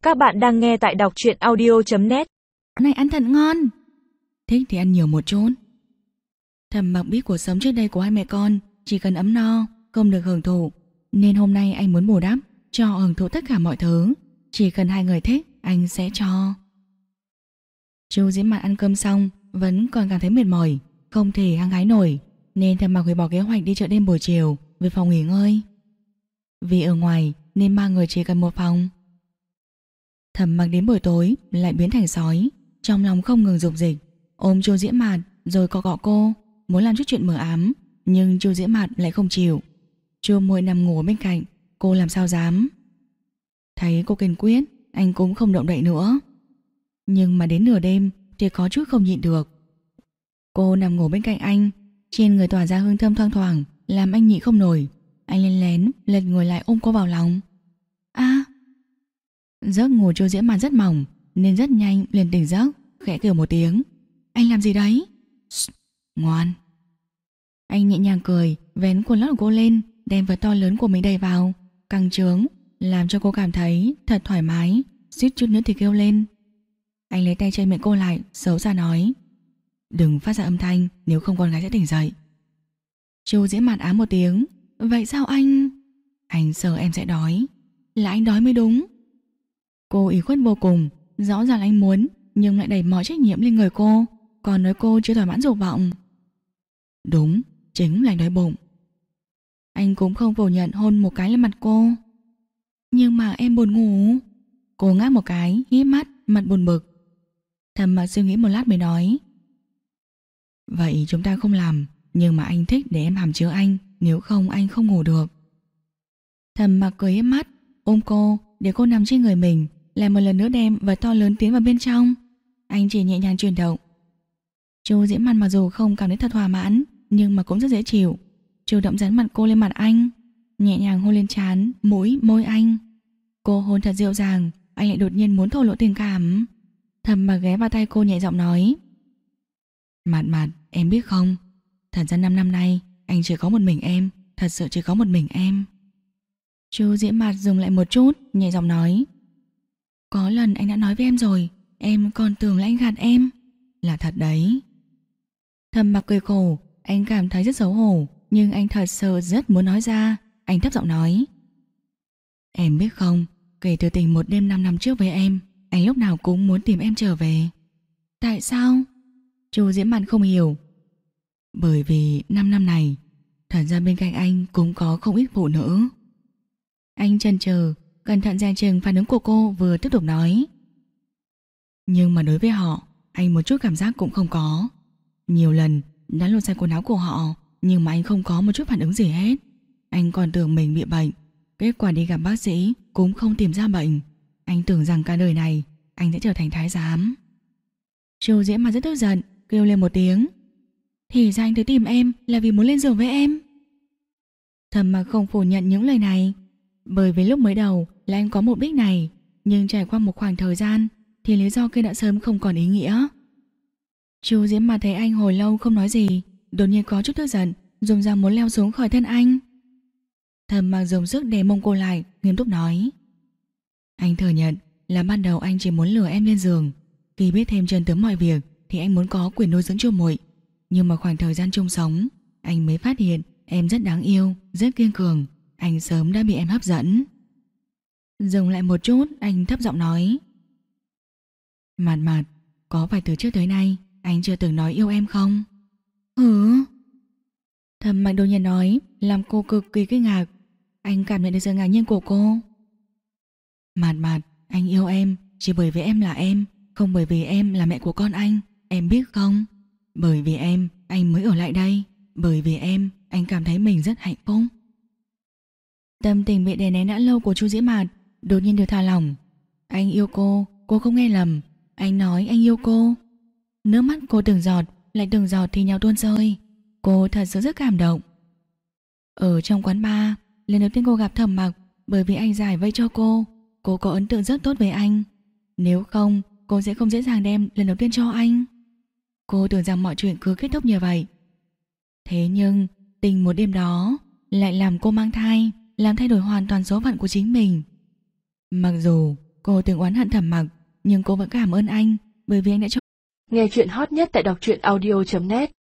Các bạn đang nghe tại đọc truyện audio.net. Này ăn thật ngon. Thích thì ăn nhiều một chút. Thầm Mặc biết cuộc sống trước đây của hai mẹ con chỉ cần ấm no, không được hưởng thụ, nên hôm nay anh muốn bù đắp cho hưởng thụ tất cả mọi thứ. Chỉ cần hai người thích, anh sẽ cho. Chu Diễm Mạn ăn cơm xong vẫn còn cảm thấy mệt mỏi, không thể hăng hái nổi, nên Thầm Mặc hủy bỏ kế hoạch đi chợ đêm buổi chiều về phòng nghỉ ngơi. Vì ở ngoài nên ba người chỉ cần một phòng. Thầm Mặc đến buổi tối lại biến thành sói, trong lòng không ngừng dục dịch, ôm Chu Diễm Mạn rồi cọ cọ cô, muốn làm chút chuyện mờ ám, nhưng Chu Diễm Mạn lại không chịu. Chu Môi nằm ngủ bên cạnh, cô làm sao dám. Thấy cô kiên quyết, anh cũng không động đậy nữa. Nhưng mà đến nửa đêm thì có chút không nhịn được. Cô nằm ngủ bên cạnh anh, trên người tỏa ra hương thơm thoang thoảng, làm anh nhịn không nổi. Anh lén lén lật người lại ôm cô vào lòng. Giấc ngủ Chu Diễm Mạn rất mỏng nên rất nhanh liền tỉnh giấc, khẽ kêu một tiếng. Anh làm gì đấy? Ngoan. Anh nhẹ nhàng cười, vén quần lót của cô lên, đem vật to lớn của mình đẩy vào, căng trướng, làm cho cô cảm thấy thật thoải mái, suýt chút nữa thì kêu lên. Anh lấy tay che miệng cô lại, xấu xa nói. Đừng phát ra âm thanh, nếu không con gái sẽ tỉnh dậy. Chu Diễm Mạn ám một tiếng. Vậy sao anh? Anh sợ em sẽ đói. Là anh đói mới đúng. Cô ủy khuất vô cùng, rõ ràng anh muốn nhưng lại đẩy mọi trách nhiệm lên người cô, còn nói cô chưa thỏa mãn dục vọng. Đúng, chính là anh đói bụng. Anh cũng không phủ nhận hôn một cái lên mặt cô. Nhưng mà em buồn ngủ. Cô ngáp một cái, híp mắt, mặt buồn bực. Thầm Mặc suy nghĩ một lát mới nói. Vậy chúng ta không làm, nhưng mà anh thích để em hàm chứa anh, nếu không anh không ngủ được. Thầm Mặc cười híp mắt, ôm cô để cô nằm trên người mình, lại một lần nữa đem vật to lớn tiến vào bên trong. Anh chỉ nhẹ nhàng chuyển động. Chu Diễm Mạn mặc dù không cảm thấy thật thỏa mãn, nhưng mà cũng rất dễ chịu, chủ động dán mặt cô lên mặt anh, nhẹ nhàng hôn lên trán, mũi, môi anh. Cô hôn thật dịu dàng, anh lại đột nhiên muốn thổ lộ tình cảm. Thầm Mặc ghé vào tay cô nhẹ giọng nói. Mạn Mạn, em biết không, thật ra 5 năm nay anh chỉ có một mình em, thật sự chỉ có một mình em. Chu Diễm Mạn dừng lại một chút, nhẹ giọng nói. Có lần anh đã nói với em rồi, em còn tưởng là anh gạt em. Là thật đấy. Thầm Mặc cười khổ, anh cảm thấy rất xấu hổ, nhưng anh thật sự rất muốn nói ra. Anh thấp giọng nói. Em biết không, kể từ tình một đêm 5 năm trước với em, anh lúc nào cũng muốn tìm em trở về. Tại sao? Chu Diễm Mạn không hiểu. Bởi vì 5 năm này, thật ra bên cạnh anh cũng có không ít phụ nữ. Anh chần chờ, cẩn thận dè chừng phản ứng của cô, vừa tiếp tục nói. Nhưng mà đối với họ, anh một chút cảm giác cũng không có. Nhiều lần đã lột sạch quần áo của họ, nhưng mà anh không có một chút phản ứng gì hết. Anh còn tưởng mình bị bệnh, kết quả đi gặp bác sĩ cũng không tìm ra bệnh. Anh tưởng rằng cả đời này anh sẽ trở thành thái giám. Chu Diễm mà rất tức giận, kêu lên một tiếng. Thì ra anh tới tìm em là vì muốn lên giường với em. Thầm Mặc không phủ nhận những lời này, bởi vì lúc mới đầu là anh có mục đích này, nhưng trải qua một khoảng thời gian thì lý do kia đã sớm không còn ý nghĩa. Chu Diễm mà thấy anh hồi lâu không nói gì, đột nhiên có chút tức giận, dùng ra muốn leo xuống khỏi thân anh. Thầm Mặc dùng sức đè mông cô lại, nghiêm túc nói. Anh thừa nhận là ban đầu anh chỉ muốn lừa em lên giường, khi biết thêm chân tướng mọi việc thì anh muốn có quyền nuôi dưỡng Chu Muội. Nhưng mà khoảng thời gian chung sống, anh mới phát hiện em rất đáng yêu, rất kiên cường. Anh sớm đã bị em hấp dẫn. Dừng lại một chút, anh thấp giọng nói. Mạn Mạn, có phải từ trước tới nay anh chưa từng nói yêu em không? Hử? Thầm Mặc đột nhiên nói, làm cô cực kỳ kinh ngạc. Anh cảm nhận được sự ngạc nhiên của cô. Mạn Mạn, anh yêu em chỉ bởi vì em là em, không bởi vì em là mẹ của con anh. Em biết không? Bởi vì em, anh mới ở lại đây. Bởi vì em, anh cảm thấy mình rất hạnh phúc. Tâm tình bị đè nén đã lâu của Chu Diễm Mạn đột nhiên được thả lỏng. Anh yêu cô không nghe lầm. Anh nói anh yêu cô. Nước mắt cô từng giọt, lại từng giọt thì nhau tuôn rơi. Cô thật sự rất cảm động. Ở trong quán bar, lần đầu tiên cô gặp Thầm Mặc, bởi vì anh giải vây cho cô có ấn tượng rất tốt với anh. Nếu không, cô sẽ không dễ dàng đem lần đầu tiên cho anh. Cô tưởng rằng mọi chuyện cứ kết thúc như vậy. Thế nhưng tình một đêm đó lại làm cô mang thai, làm thay đổi hoàn toàn số phận của chính mình. Mặc dù Cô từng oán hận Thẩm Mặc, nhưng cô vẫn cảm ơn anh bởi vì anh đã cho. Nghe chuyện hot nhất tại đọc truyện audio.net